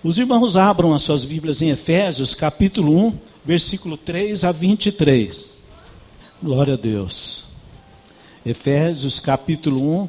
Os irmãos abram as suas Bíblias em Efésios, capítulo 1, versículo 3 a 23. Glória a Deus. Efésios, capítulo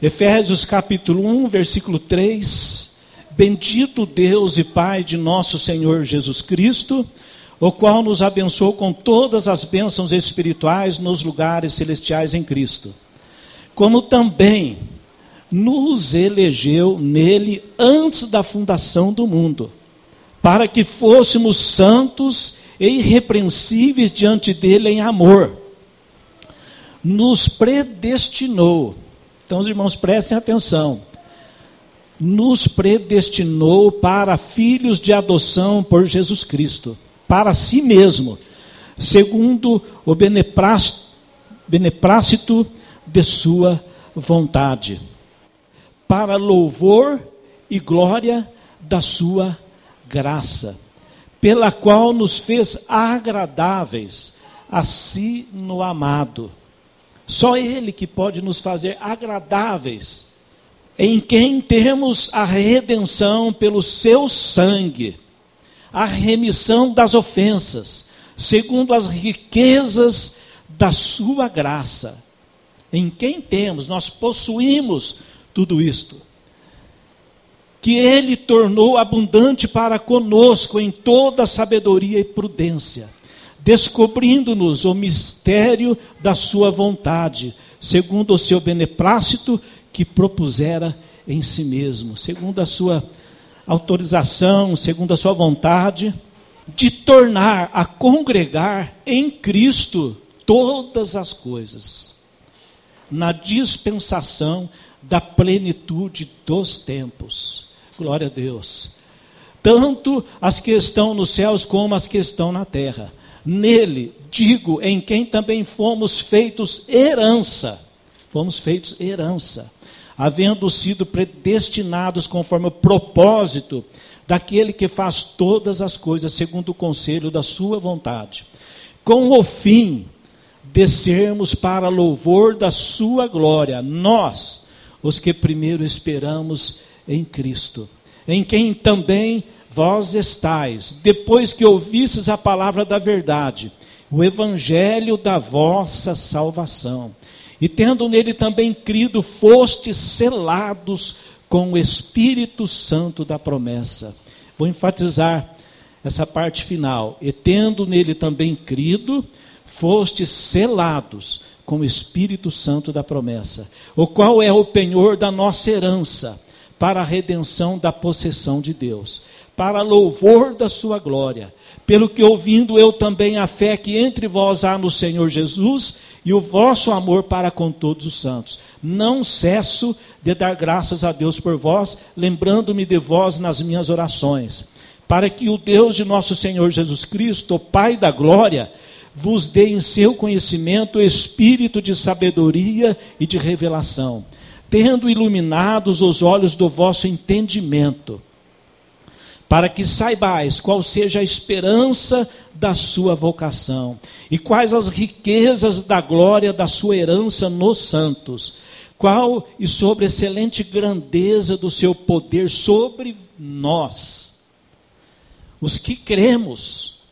1, versículo 3. Bendito Deus e Pai de nosso Senhor Jesus Cristo, o qual nos abençoou com todas as bênçãos espirituais nos lugares celestiais em Cristo. Como também nos elegeu nele antes da fundação do mundo, para que fôssemos santos e irrepreensíveis diante dele em amor. Nos predestinou. Então, os irmãos, prestem atenção. Nos predestinou para filhos de adoção por Jesus Cristo, para si mesmo, segundo o beneplácito de sua vontade, para louvor e glória da sua graça, pela qual nos fez agradáveis a si no amado. Só Ele que pode nos fazer agradáveis, em quem temos a redenção pelo seu sangue, a remissão das ofensas, segundo as riquezas da sua graça. Em quem temos, nós possuímos tudo isto, que Ele tornou abundante para conosco em toda sabedoria e prudência, descobrindo-nos o mistério da sua vontade, segundo o seu beneplácito que propusera em si mesmo, segundo a sua autorização, segundo a sua vontade, de tornar a congregar em Cristo todas as coisas, na dispensação da plenitude dos tempos. Glória a Deus. Tanto as que estão nos céus como as que estão na terra. Nele, digo, em quem também fomos feitos herança. Fomos feitos herança, havendo sido predestinados conforme o propósito daquele que faz todas as coisas segundo o conselho da sua vontade, com o fim de sermos para louvor da sua glória, nós, os que primeiro esperamos em Cristo, em quem também vós estáis, depois que ouvistes a palavra da verdade, o evangelho da vossa salvação, e tendo nele também crido, fostes selados com o Espírito Santo da promessa. Vou enfatizar essa parte final. E tendo nele também crido, fostes selados com o Espírito Santo da promessa, o qual é o penhor da nossa herança, para a redenção da possessão de Deus, para louvor da sua glória, pelo que ouvindo eu também a fé que entre vós há no Senhor Jesus, e o vosso amor para com todos os santos. Não cesso de dar graças a Deus por vós, lembrando-me de vós nas minhas orações, para que o Deus de nosso Senhor Jesus Cristo, o Pai da glória, vos dê em seu conhecimento o espírito de sabedoria e de revelação, tendo iluminados os olhos do vosso entendimento, para que saibais qual seja a esperança da sua vocação, e quais as riquezas da glória da sua herança nos santos, qual e sobre a excelente grandeza do seu poder sobre nós, os que cremos,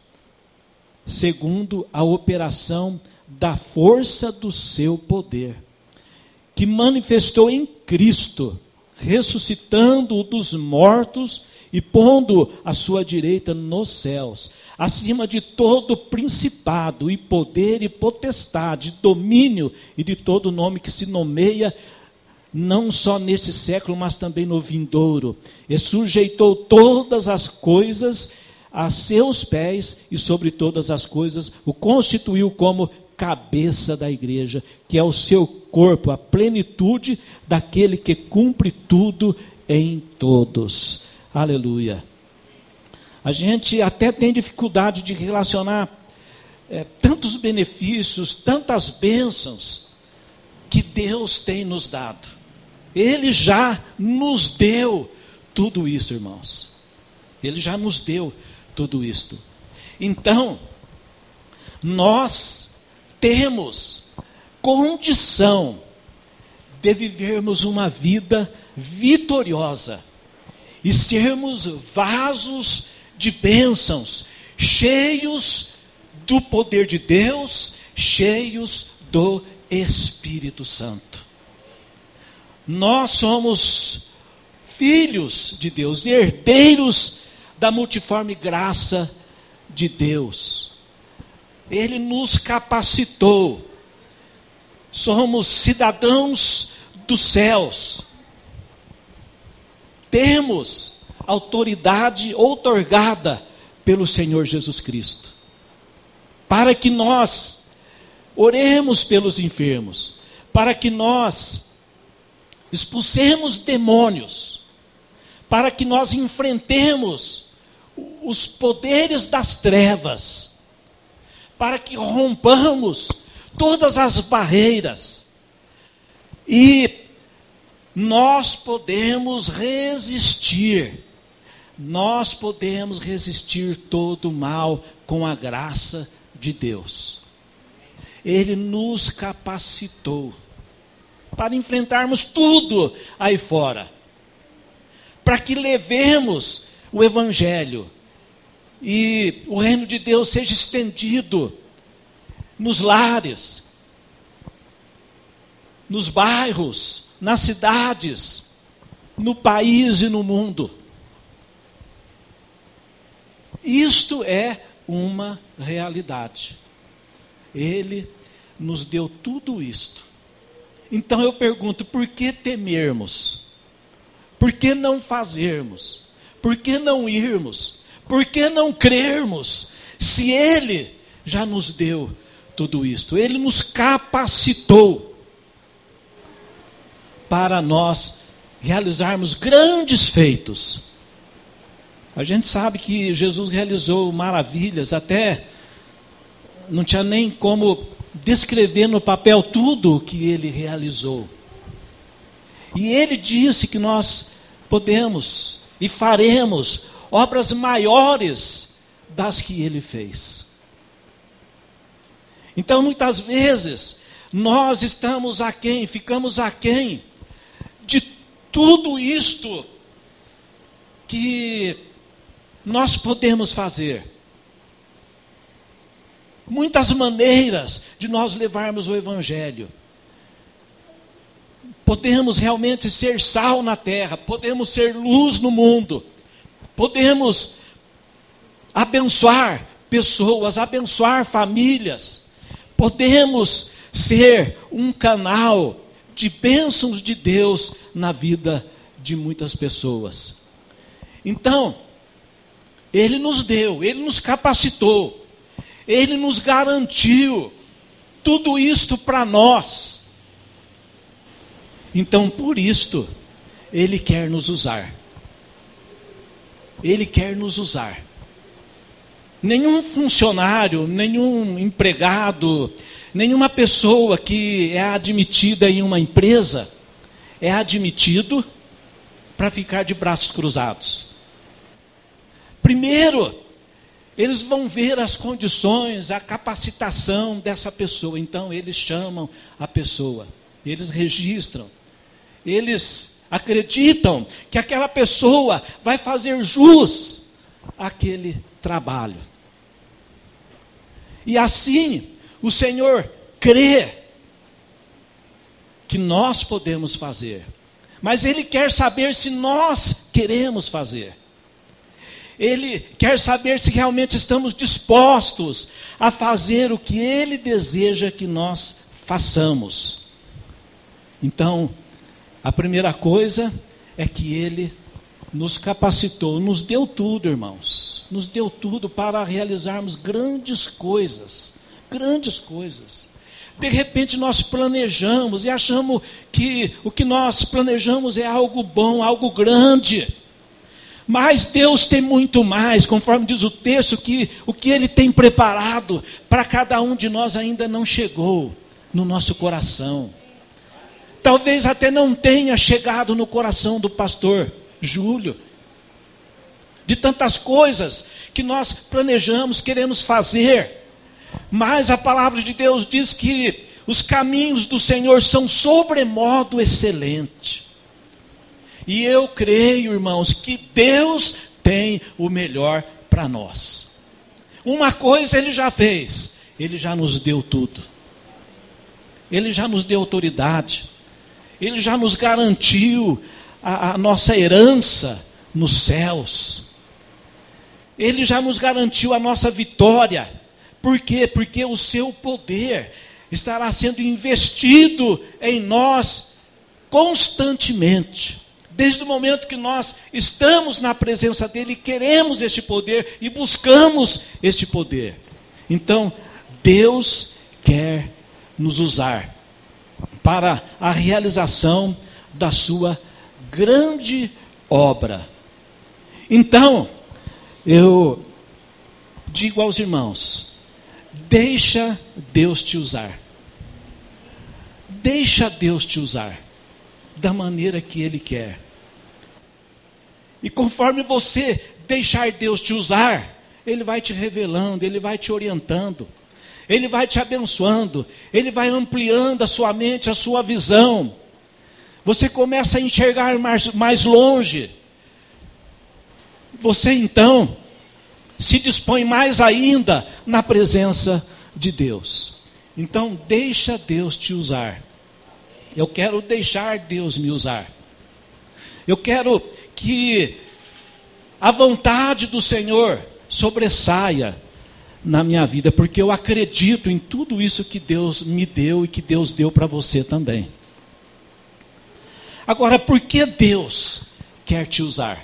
segundo a operação da força do seu poder, que manifestou em Cristo, ressuscitando-o dos mortos e pondo a sua direita nos céus, acima de todo principado e poder e potestade, domínio e de todo nome que se nomeia, não só neste século, mas também no vindouro, e sujeitou todas as coisas a seus pés, e sobre todas as coisas o constituiu como cabeça da igreja, que é o seu corpo, a plenitude daquele que cumpre tudo em todos. Aleluia. A gente até tem dificuldade de relacionar tantos benefícios, tantas bênçãos que Deus tem nos dado. Ele já nos deu tudo isso, irmãos. Ele já nos deu tudo isto. Então, nós temos condição de vivermos uma vida vitoriosa e sermos vasos de bênçãos, cheios do poder de Deus, cheios do Espírito Santo. Nós somos filhos de Deus, herdeiros da multiforme graça de Deus. Ele nos capacitou. Somos cidadãos dos céus. Temos autoridade outorgada pelo Senhor Jesus Cristo, para que nós oremos pelos enfermos, para que nós expulsemos demônios, para que nós enfrentemos os poderes das trevas, para que rompamos todas as barreiras, e nós podemos resistir todo o mal com a graça de Deus. Ele nos capacitou para enfrentarmos tudo aí fora, para que levemos o Evangelho e o reino de Deus seja estendido nos lares, nos bairros, nas cidades, no país e no mundo. Isto é uma realidade. Ele nos deu tudo isto. Então eu pergunto, por que temermos? Por que não fazermos? Por que não irmos? Por que não crermos? Se Ele já nos deu tudo isto. Ele nos capacitou para nós realizarmos grandes feitos. A gente sabe que Jesus realizou maravilhas, até não tinha nem como descrever no papel tudo o que Ele realizou. E Ele disse que nós podemos e faremos obras maiores das que Ele fez. Então, muitas vezes, nós estamos aquém, ficamos aquém de tudo isto que nós podemos fazer. Muitas maneiras de nós levarmos o Evangelho. Podemos realmente ser sal na terra, podemos ser luz no mundo, podemos abençoar pessoas, abençoar famílias, podemos ser um canal de bênçãos de Deus na vida de muitas pessoas. Então, Ele nos deu, Ele nos capacitou, Ele nos garantiu tudo isto para nós. Então, por isto, Ele quer nos usar. Ele quer nos usar. Nenhum funcionário, nenhum empregado, nenhuma pessoa que é admitida em uma empresa é admitido para ficar de braços cruzados. Primeiro, eles vão ver as condições, a capacitação dessa pessoa. Então, eles chamam a pessoa, eles registram, eles acreditam que aquela pessoa vai fazer jus àquele trabalho. E assim, o Senhor crê que nós podemos fazer. Mas Ele quer saber se nós queremos fazer. Ele quer saber se realmente estamos dispostos a fazer o que Ele deseja que nós façamos. Então, a primeira coisa é que Ele nos capacitou, nos deu tudo, irmãos. Nos deu tudo para realizarmos grandes coisas. Grandes coisas. De repente nós planejamos e achamos que o que nós planejamos é algo bom, algo grande. Mas Deus tem muito mais, conforme diz o texto, que o que Ele tem preparado para cada um de nós ainda não chegou no nosso coração. Talvez até não tenha chegado no coração do pastor Júlio, de tantas coisas que nós planejamos, queremos fazer, mas a palavra de Deus diz que os caminhos do Senhor são sobremodo excelentes. E eu creio, irmãos, que Deus tem o melhor para nós. Uma coisa Ele já fez, Ele já nos deu tudo. Ele já nos deu autoridade. Ele já nos garantiu a nossa herança nos céus. Ele já nos garantiu a nossa vitória. Por quê? Porque o seu poder estará sendo investido em nós constantemente. Desde o momento que nós estamos na presença dele, queremos este poder e buscamos este poder. Então, Deus quer nos usar para a realização da sua grande obra. Então, eu digo aos irmãos, deixa Deus te usar. Deixa Deus te usar da maneira que Ele quer. E conforme você deixar Deus te usar, Ele vai te revelando, Ele vai te orientando, Ele vai te abençoando, Ele vai ampliando a sua mente, a sua visão. Você começa a enxergar mais longe. Você então se dispõe mais ainda na presença de Deus. Então deixa Deus te usar. Eu quero deixar Deus me usar. Eu quero que a vontade do Senhor sobressaia na minha vida, porque eu acredito em tudo isso que Deus me deu e que Deus deu para você também. Agora, por que Deus quer te usar?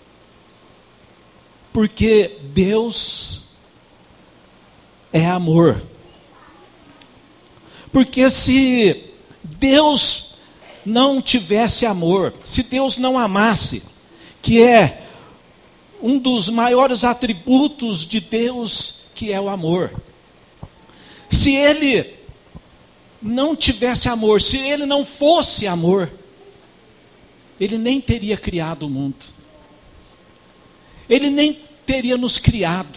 Porque Deus é amor. Porque se Deus não tivesse amor, se Deus não amasse, que é um dos maiores atributos de Deus, que é o amor. Se Ele não tivesse amor, se Ele não fosse amor, Ele nem teria criado o mundo. Ele nem teria nos criado.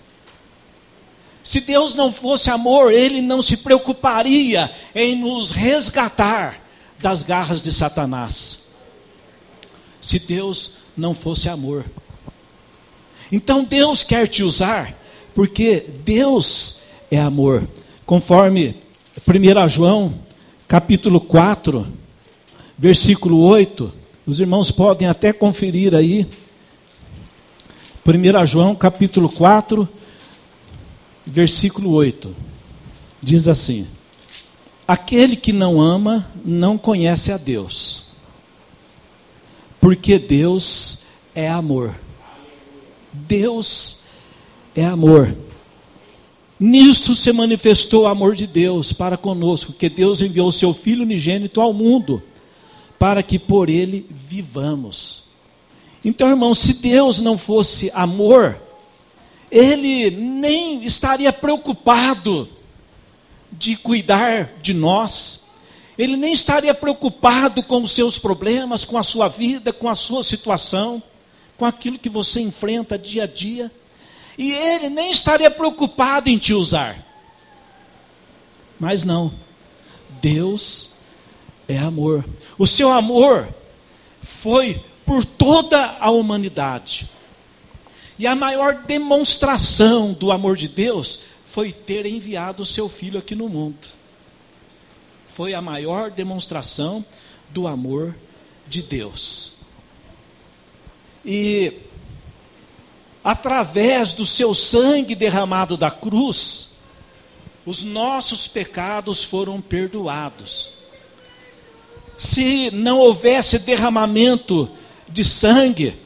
Se Deus não fosse amor, Ele não se preocuparia em nos resgatar das garras de Satanás. Se Deus não fosse amor. Então Deus quer te usar, porque Deus é amor. Conforme 1 João, capítulo 4, versículo 8, os irmãos podem até conferir aí. 1 João, capítulo 4, versículo 8. Diz assim: aquele que não ama, não conhece a Deus, porque Deus é amor. Deus é amor. Nisto se manifestou o amor de Deus para conosco, que Deus enviou o seu Filho unigênito ao mundo, para que por ele vivamos. Então, irmãos, se Deus não fosse amor, Ele nem estaria preocupado de cuidar de nós. Ele nem estaria preocupado com os seus problemas, com a sua vida, com a sua situação, com aquilo que você enfrenta dia a dia. E Ele nem estaria preocupado em te usar. Mas não, Deus é amor. O seu amor foi por toda a humanidade. E a maior demonstração do amor de Deus foi ter enviado o seu Filho aqui no mundo. Foi a maior demonstração do amor de Deus. E através do seu sangue derramado da cruz, os nossos pecados foram perdoados. Se não houvesse derramamento de sangue,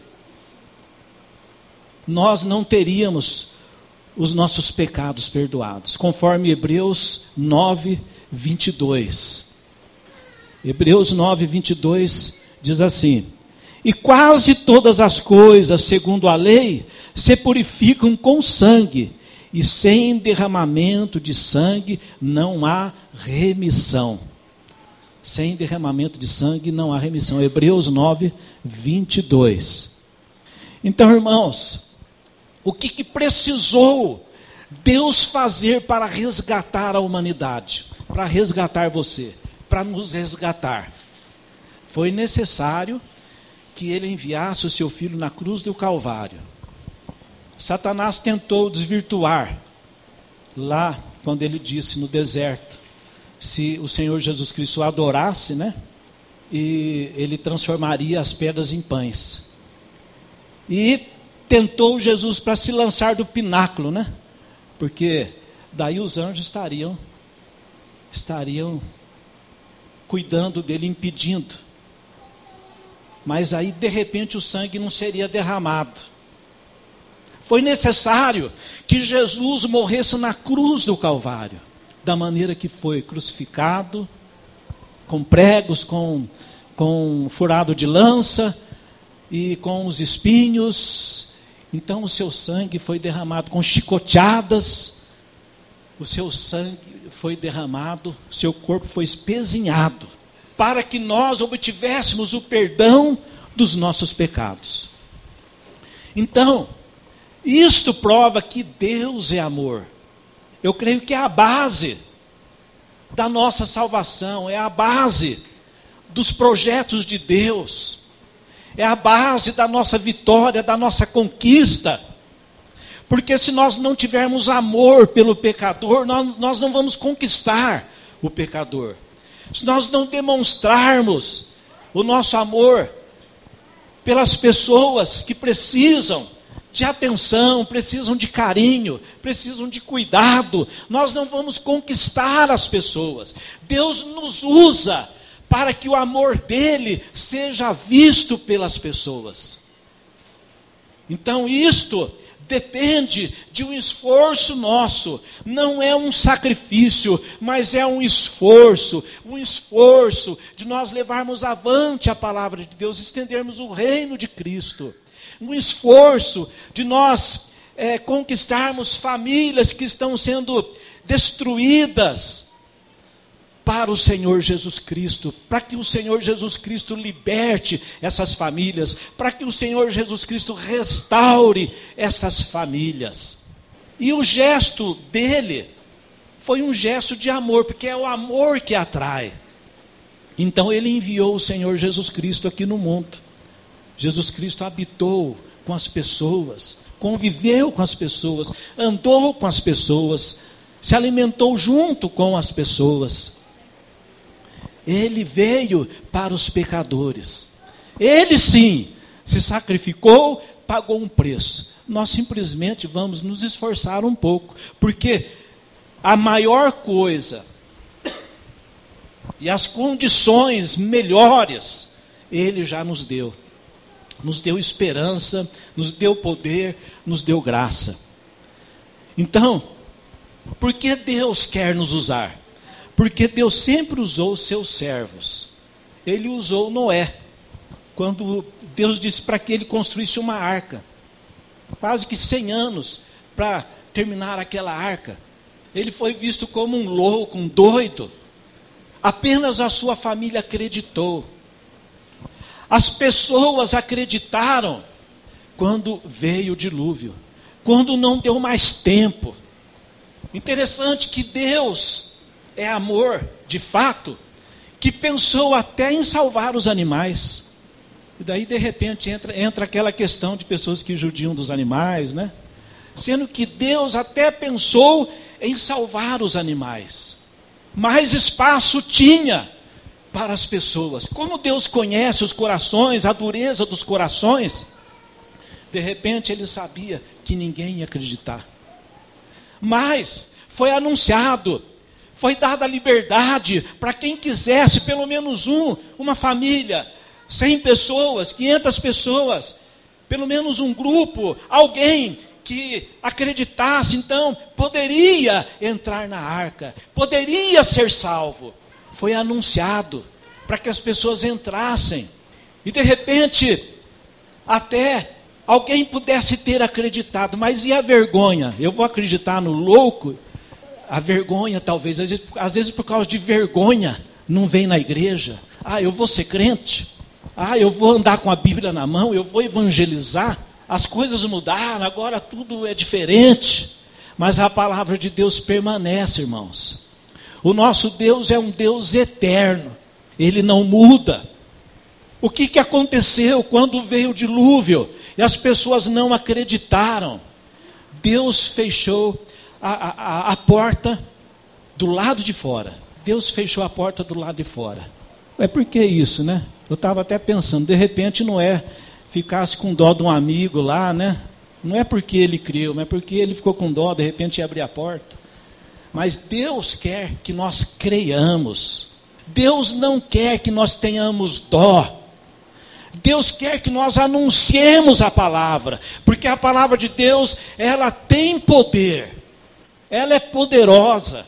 nós não teríamos os nossos pecados perdoados, conforme Hebreus 9, 22. Hebreus 9, 22 diz assim: e quase todas as coisas, segundo a lei, se purificam com sangue, e sem derramamento de sangue não há remissão. Sem derramamento de sangue não há remissão. Hebreus 9, 22. Então, irmãos, o que precisou Deus fazer para resgatar a humanidade? Para resgatar você, para nos resgatar. Foi necessário que ele enviasse o seu filho na cruz do Calvário. Satanás tentou desvirtuar lá, quando ele disse no deserto, se o Senhor Jesus Cristo adorasse, né? E ele transformaria as pedras em pães. E tentou Jesus para se lançar do pináculo, né? Porque daí os anjos estariam cuidando dele, impedindo. Mas aí, de repente, o sangue não seria derramado. Foi necessário que Jesus morresse na cruz do Calvário, da maneira que foi crucificado, com pregos, com furado de lança e com os espinhos. Então o seu sangue foi derramado com chicoteadas, o seu sangue foi derramado, o seu corpo foi espezinhado, para que nós obtivéssemos o perdão dos nossos pecados. Então, isto prova que Deus é amor. Eu creio que é a base da nossa salvação, é a base dos projetos de Deus, é a base da nossa vitória, da nossa conquista. Porque se nós não tivermos amor pelo pecador, nós não vamos conquistar o pecador. Se nós não demonstrarmos o nosso amor pelas pessoas que precisam de atenção, precisam de carinho, precisam de cuidado, nós não vamos conquistar as pessoas. Deus nos usa para que o amor dele seja visto pelas pessoas. Então isto depende de um esforço nosso, não é um sacrifício, mas é um esforço de nós levarmos avante a palavra de Deus, estendermos o reino de Cristo, um esforço de nós conquistarmos famílias que estão sendo destruídas para o Senhor Jesus Cristo, para que o Senhor Jesus Cristo liberte essas famílias, para que o Senhor Jesus Cristo restaure essas famílias. E o gesto dele foi um gesto de amor, porque é o amor que atrai. Então ele enviou o Senhor Jesus Cristo aqui no mundo. Jesus Cristo habitou com as pessoas, conviveu com as pessoas, andou com as pessoas, se alimentou junto com as pessoas. Ele veio para os pecadores. Ele sim se sacrificou, pagou um preço. Nós simplesmente vamos nos esforçar um pouco, porque a maior coisa e as condições melhores ele já nos deu. Nos deu esperança, nos deu poder, nos deu graça. Então, por que Deus quer nos usar? Porque Deus sempre usou os seus servos. Ele usou Noé, quando Deus disse para que ele construísse uma arca. Quase que 100 anos para terminar aquela arca. Ele foi visto como um louco, um doido. Apenas a sua família acreditou. As pessoas acreditaram quando veio o dilúvio, quando não deu mais tempo. Interessante que Deus é amor, de fato, que pensou até em salvar os animais. E daí, de repente, entra aquela questão de pessoas que judiam dos animais, né? Sendo que Deus até pensou em salvar os animais. Mais espaço tinha para as pessoas. Como Deus conhece os corações, a dureza dos corações, de repente ele sabia que ninguém ia acreditar. Mas foi anunciado, foi dada a liberdade para quem quisesse, pelo menos uma família, 100 pessoas, 500 pessoas, pelo menos um grupo, alguém que acreditasse, então poderia entrar na arca, poderia ser salvo. Foi anunciado para que as pessoas entrassem. E de repente, até alguém pudesse ter acreditado. Mas e a vergonha? Eu vou acreditar no louco? A vergonha talvez, às vezes por causa de vergonha, não vem na igreja. Eu vou ser crente. Eu vou andar com a Bíblia na mão, eu vou evangelizar. As coisas mudaram, agora tudo é diferente. Mas a palavra de Deus permanece, irmãos. O nosso Deus é um Deus eterno. Ele não muda. O que aconteceu quando veio o dilúvio e as pessoas não acreditaram? Deus fechou a porta do lado de fora. Deus fechou a porta do lado de fora. Por que isso, né? Eu estava até pensando, de repente ficasse com dó de um amigo lá, né? Não é porque ele criou, mas porque ele ficou com dó, de repente ia abrir a porta. Mas Deus quer que nós creiamos. Deus não quer que nós tenhamos dó. Deus quer que nós anunciemos a palavra, porque a palavra de Deus, ela tem poder, ela é poderosa.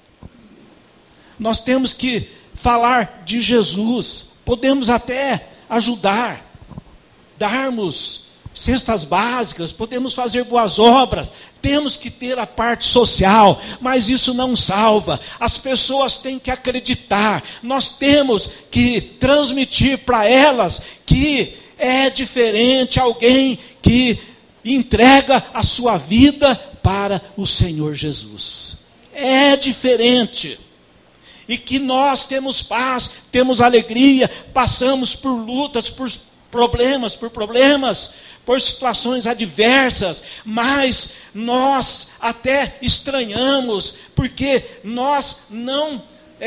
Nós temos que falar de Jesus, podemos até ajudar, darmos cestas básicas, podemos fazer boas obras, temos que ter a parte social, mas isso não salva. As pessoas têm que acreditar, nós temos que transmitir para elas que é diferente alguém que entrega a sua vida para o Senhor Jesus. É diferente. E que nós temos paz, temos alegria, passamos por lutas, por problemas, por situações adversas, mas nós até estranhamos, porque nós não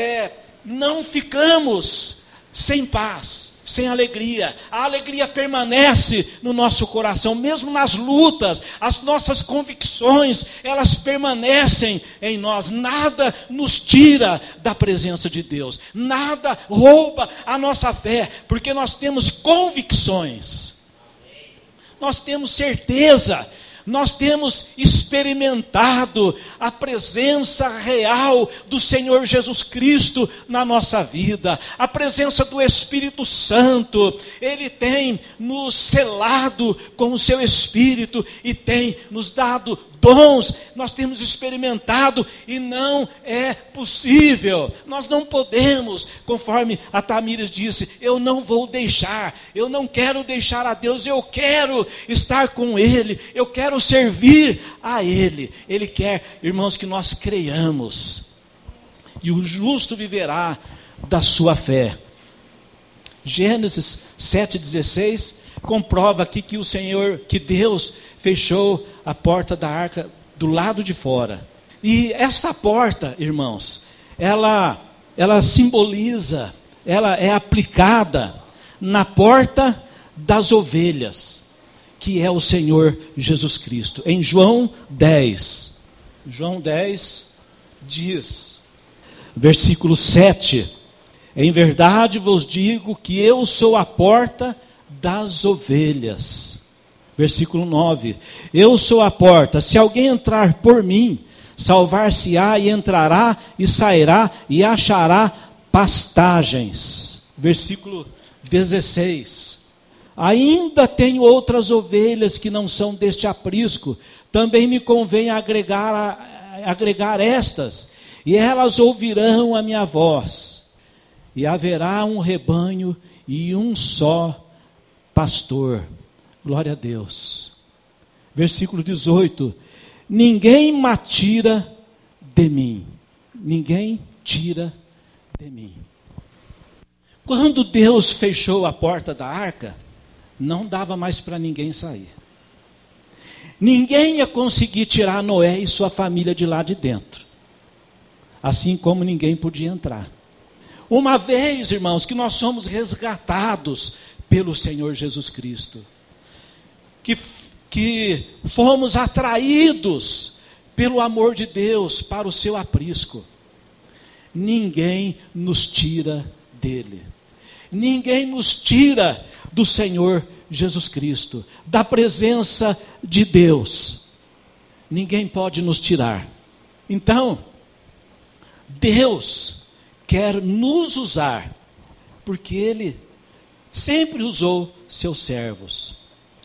ficamos sem paz, sem alegria. A alegria permanece no nosso coração, mesmo nas lutas, as nossas convicções, elas permanecem em nós. Nada nos tira da presença de Deus, nada rouba a nossa fé, porque nós temos convicções. Nós temos certeza, nós temos experimentado a presença real do Senhor Jesus Cristo na nossa vida, a presença do Espírito Santo. Ele tem nos selado com o seu Espírito e tem nos dado dons. Nós temos experimentado e não é possível, nós não podemos, conforme a Tamires disse, eu não quero deixar a Deus, eu quero estar com Ele, eu quero servir a Ele. Ele quer, irmãos, que nós creiamos, e o justo viverá da sua fé. Gênesis 7,16 comprova aqui que Deus fechou a porta da arca do lado de fora. E esta porta, irmãos, ela simboliza, ela é aplicada na porta das ovelhas, que é o Senhor Jesus Cristo. Em João 10 diz, versículo 7, em verdade vos digo que eu sou a porta das ovelhas. Versículo 9, eu sou a porta, se alguém entrar por mim, salvar-se-á e entrará e sairá e achará pastagens. Versículo 16, ainda tenho outras ovelhas que não são deste aprisco, também me convém agregar estas, e elas ouvirão a minha voz, e haverá um rebanho e um só pastor. Glória a Deus. Versículo 18, ninguém me tira de mim. Ninguém tira de mim. Quando Deus fechou a porta da arca, não dava mais para ninguém sair. Ninguém ia conseguir tirar Noé e sua família de lá de dentro. Assim como ninguém podia entrar. Uma vez, irmãos, que nós somos resgatados pelo Senhor Jesus Cristo, que fomos atraídos pelo amor de Deus para o seu aprisco, ninguém nos tira dele. Ninguém nos tira do Senhor Jesus Cristo, da presença de Deus. Ninguém pode nos tirar. Então, Deus quer nos usar, porque Ele sempre usou seus servos.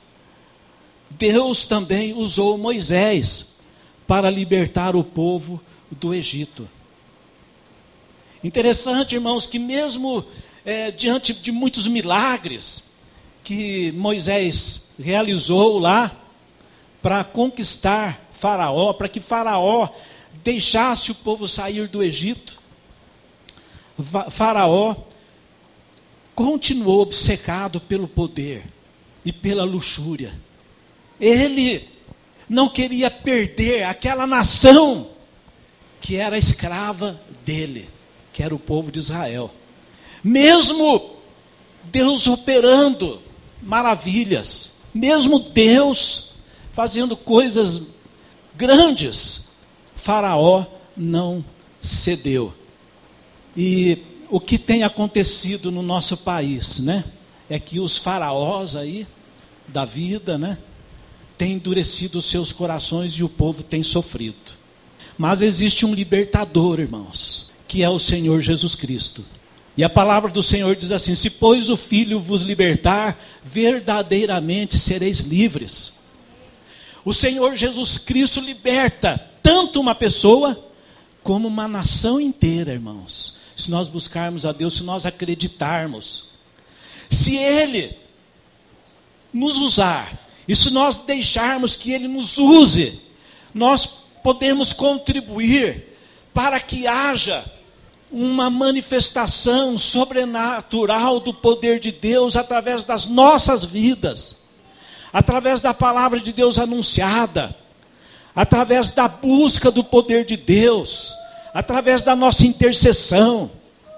Deus também usou Moisés para libertar o povo do Egito. Interessante, irmãos, que mesmo diante de muitos milagres que Moisés realizou lá para conquistar Faraó, para que Faraó deixasse o povo sair do Egito, Faraó continuou obcecado pelo poder e pela luxúria. Ele não queria perder aquela nação que era escrava dele, que era o povo de Israel. Mesmo Deus operando maravilhas, mesmo Deus fazendo coisas grandes, Faraó não cedeu. E o que tem acontecido no nosso país, né? É que os faraós aí da vida, né, têm endurecido os seus corações e o povo tem sofrido. Mas existe um libertador, irmãos, que é o Senhor Jesus Cristo. E a palavra do Senhor diz assim: se pois o Filho vos libertar, verdadeiramente sereis livres. O Senhor Jesus Cristo liberta tanto uma pessoa como uma nação inteira, irmãos. Se nós buscarmos a Deus, se nós acreditarmos. Se Ele nos usar, e se nós deixarmos que Ele nos use, nós podemos contribuir para que haja uma manifestação sobrenatural do poder de Deus através das nossas vidas, através da palavra de Deus anunciada, através da busca do poder de Deus, através da nossa intercessão.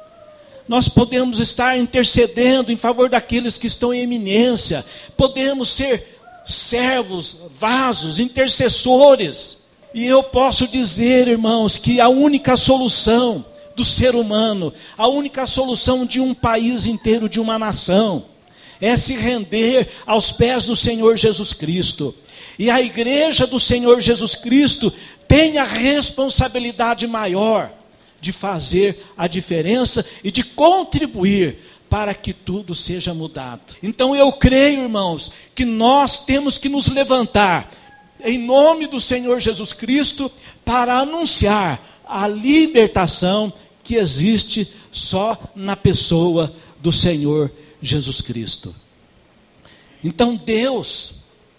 Nós podemos estar intercedendo em favor daqueles que estão em eminência, podemos ser servos, vasos, intercessores. E eu posso dizer, irmãos, que a única solução do ser humano, a única solução de um país inteiro, de uma nação, é se render aos pés do Senhor Jesus Cristo. E a igreja do Senhor Jesus Cristo tem a responsabilidade maior de fazer a diferença e de contribuir para que tudo seja mudado. Então eu creio, irmãos, que nós temos que nos levantar em nome do Senhor Jesus Cristo para anunciar a libertação que existe só na pessoa do Senhor Jesus Cristo. Então Deus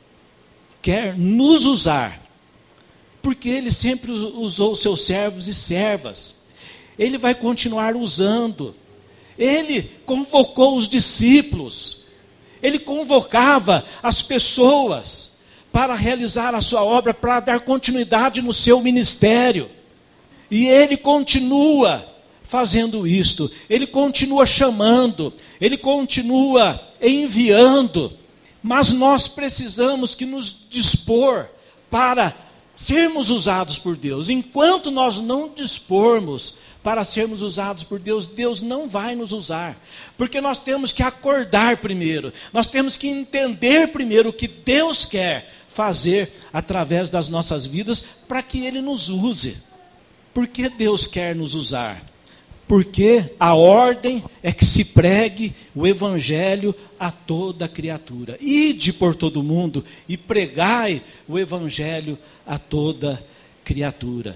quer nos usar, porque Ele sempre usou seus servos e servas. Ele vai continuar usando. Ele convocou os discípulos. Ele convocava as pessoas para realizar a sua obra, para dar continuidade no seu ministério. E Ele continua fazendo isto. Ele continua chamando. Ele continua enviando. Mas nós precisamos que nos dispor para sermos usados por Deus. Enquanto nós não dispormos para sermos usados por Deus, Deus não vai nos usar. Porque nós temos que acordar primeiro. Nós temos que entender primeiro o que Deus quer fazer através das nossas vidas para que Ele nos use. Por que Deus quer nos usar? Porque a ordem é que se pregue o evangelho a toda criatura. Ide por todo mundo e pregai o evangelho a toda criatura.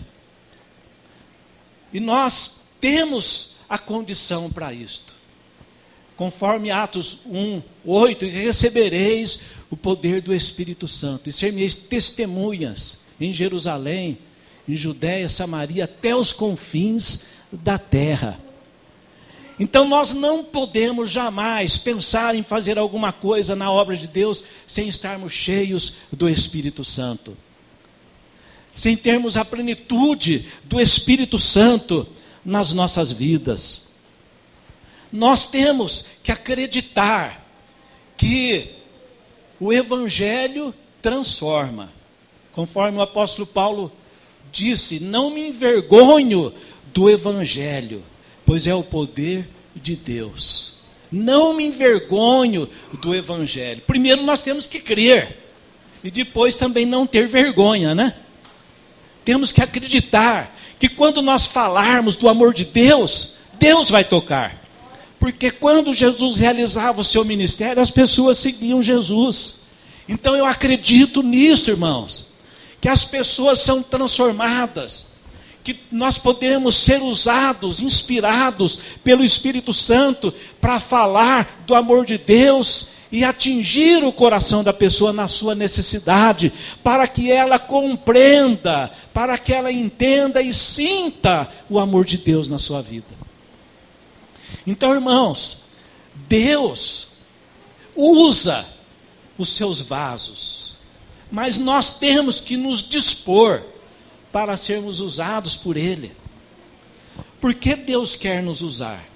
E nós temos a condição para isto. Conforme Atos 1:8, recebereis o poder do Espírito Santo, e ser-me-eis testemunhas em Jerusalém, em Judéia, Samaria, até os confins da terra. Então nós não podemos jamais pensar em fazer alguma coisa na obra de Deus sem estarmos cheios do Espírito Santo. Sem termos a plenitude do Espírito Santo nas nossas vidas. Nós temos que acreditar que o Evangelho transforma. Conforme o apóstolo Paulo disse: não me envergonho do Evangelho, pois é o poder de Deus. Não me envergonho do Evangelho. Primeiro nós temos que crer, e depois também não ter vergonha, né? Temos que acreditar que quando nós falarmos do amor de Deus, Deus vai tocar. Porque quando Jesus realizava o seu ministério, as pessoas seguiam Jesus. Então eu acredito nisso, irmãos, que as pessoas são transformadas, que nós podemos ser usados, inspirados pelo Espírito Santo para falar do amor de Deus e atingir o coração da pessoa na sua necessidade, para que ela compreenda, para que ela entenda e sinta o amor de Deus na sua vida. Então, irmãos, Deus usa os seus vasos, mas nós temos que nos dispor para sermos usados por Ele. Por que Deus quer nos usar?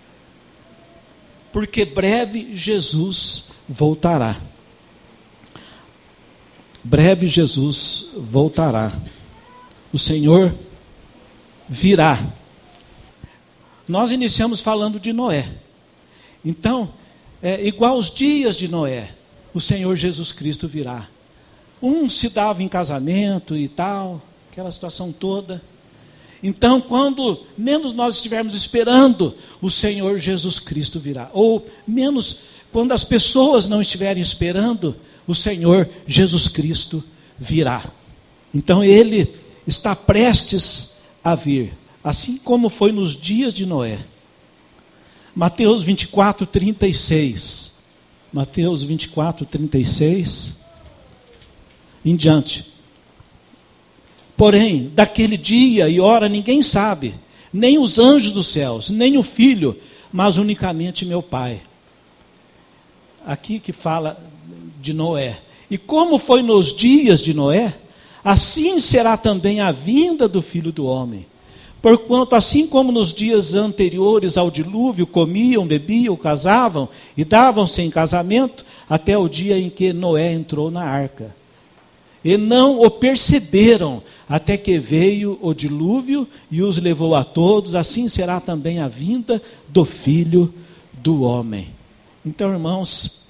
Porque breve Jesus voltará. Breve Jesus voltará. O Senhor virá. Nós iniciamos falando de Noé. Então, igual aos dias de Noé, o Senhor Jesus Cristo virá. Um se dava em casamento e tal, aquela situação toda. Então, quando menos nós estivermos esperando, o Senhor Jesus Cristo virá. Ou menos, quando as pessoas não estiverem esperando, o Senhor Jesus Cristo virá. Então, Ele está prestes a vir, assim como foi nos dias de Noé. Mateus 24, 36. Mateus 24, 36. Em diante. Porém, daquele dia e hora ninguém sabe, nem os anjos dos céus, nem o Filho, mas unicamente meu Pai. Aqui que fala de Noé. E como foi nos dias de Noé, assim será também a vinda do Filho do Homem. Porquanto, assim como nos dias anteriores ao dilúvio, comiam, bebiam, casavam e davam-se em casamento, até o dia em que Noé entrou na arca. E não o perceberam, até que veio o dilúvio e os levou a todos, assim será também a vinda do Filho do Homem. Então, irmãos,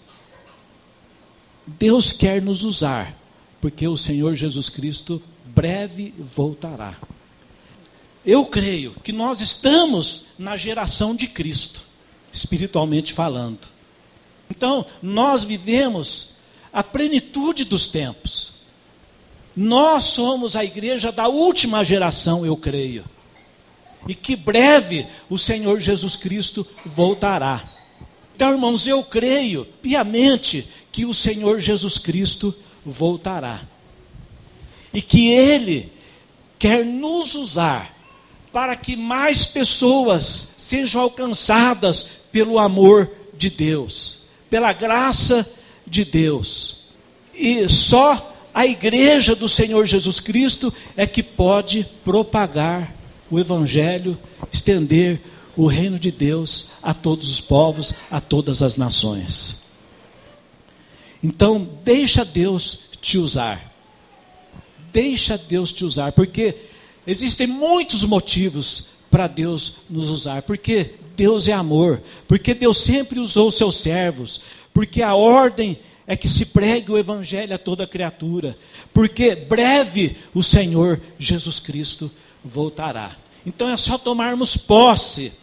Deus quer nos usar, porque o Senhor Jesus Cristo breve voltará. Eu creio que nós estamos na geração de Cristo, espiritualmente falando. Então, nós vivemos a plenitude dos tempos. Nós somos a igreja da última geração, eu creio. E que breve o Senhor Jesus Cristo voltará. Então, irmãos, eu creio piamente que o Senhor Jesus Cristo voltará. E que Ele quer nos usar para que mais pessoas sejam alcançadas pelo amor de Deus, pela graça de Deus. E só a igreja do Senhor Jesus Cristo é que pode propagar o Evangelho, estender o reino de Deus a todos os povos, a todas as nações. Então, deixa Deus te usar. Deixa Deus te usar, porque existem muitos motivos para Deus nos usar. Porque Deus é amor, porque Deus sempre usou os seus servos, porque a ordem é que se pregue o Evangelho a toda criatura, porque breve o Senhor Jesus Cristo voltará. Então é só tomarmos posse,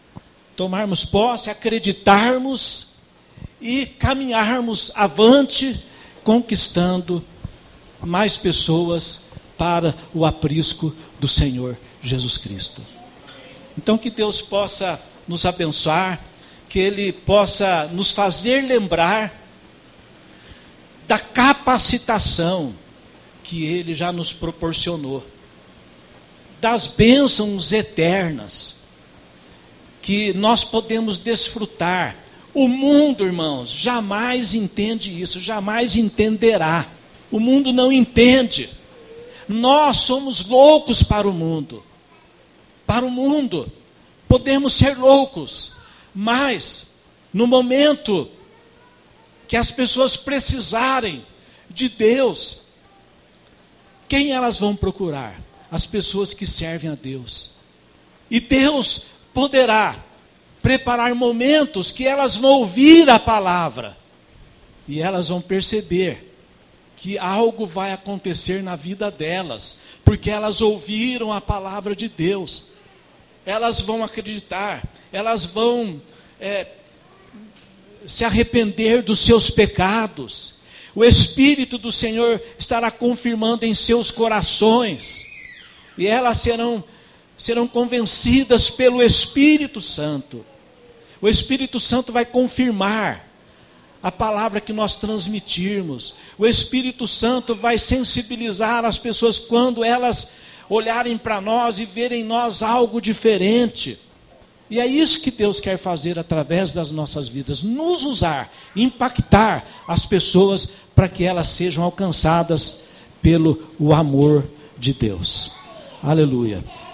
acreditarmos e caminharmos avante, conquistando mais pessoas para o aprisco do Senhor Jesus Cristo. Então que Deus possa nos abençoar, que Ele possa nos fazer lembrar da capacitação que Ele já nos proporcionou, das bênçãos eternas que nós podemos desfrutar. O mundo, irmãos, jamais entende isso, jamais entenderá. O mundo não entende. Nós somos loucos para o mundo. Para o mundo, podemos ser loucos, mas no momento que as pessoas precisarem de Deus, quem elas vão procurar? As pessoas que servem a Deus. E Deus poderá preparar momentos que elas vão ouvir a palavra e elas vão perceber que algo vai acontecer na vida delas, porque elas ouviram a palavra de Deus. Elas vão acreditar, elas vão se arrepender dos seus pecados. O Espírito do Senhor estará confirmando em seus corações, e elas serão convencidas pelo Espírito Santo. O Espírito Santo vai confirmar a palavra que nós transmitirmos. O Espírito Santo vai sensibilizar as pessoas quando elas olharem para nós e verem em nós algo diferente. E é isso que Deus quer fazer através das nossas vidas, nos usar, impactar as pessoas para que elas sejam alcançadas pelo o amor de Deus. Aleluia.